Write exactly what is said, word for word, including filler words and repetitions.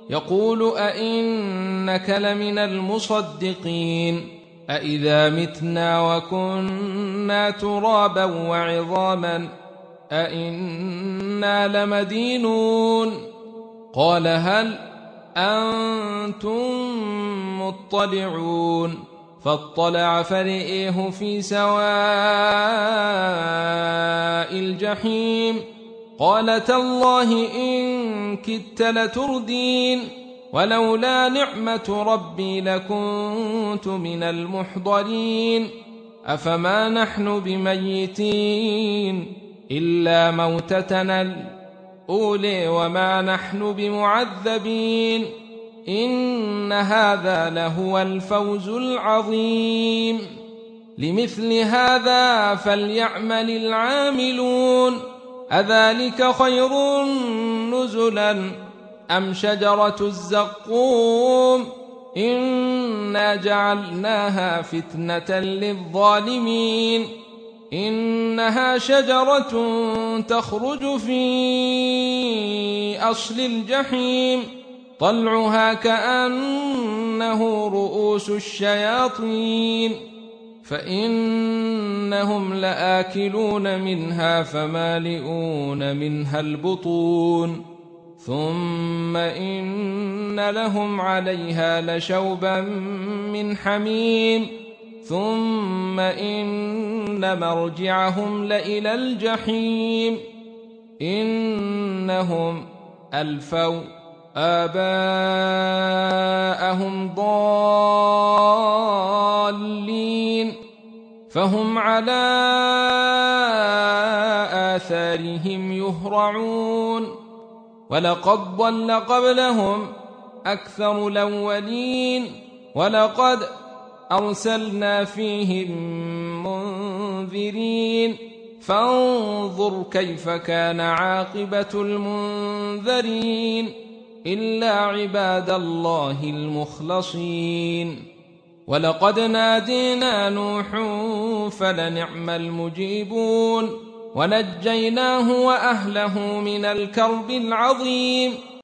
يقول أئنك لمن المصدقين أئذا متنا وكنا ترابا وعظاما أئنا لمدينون قال هل أنتم مطلعون فاطلع فرئيه في سواء الجحيم قال تالله إن كدت لتردين ولولا نعمة ربي لكنت من المحضرين أفما نحن بميتين إلا موتتنا الأولى وما نحن بمعذبين إن هذا لهو الفوز العظيم لمثل هذا فليعمل العاملون أذلك خير نزلا أم شجرة الزقوم إنا جعلناها فتنة للظالمين إنها شجرة تخرج في أصل الجحيم طلعها كأنه رؤوس الشياطين فإنهم لآكلون منها فمالئون منها البطون ثم إن لهم عليها لشوبا من حميم ثم إن مرجعهم لإلى الجحيم إنهم ألفوا آباءهم ضالين فهم على آثارهم يهرعون ولقد ضل قبلهم أكثر الأولين ولقد أرسلنا فيهم منذرين فانظر كيف كان عاقبة المنذرين إلا عباد الله المخلصين ولقد نادينا نوح فلنعم المجيبون ونجيناه وأهله من الكرب العظيم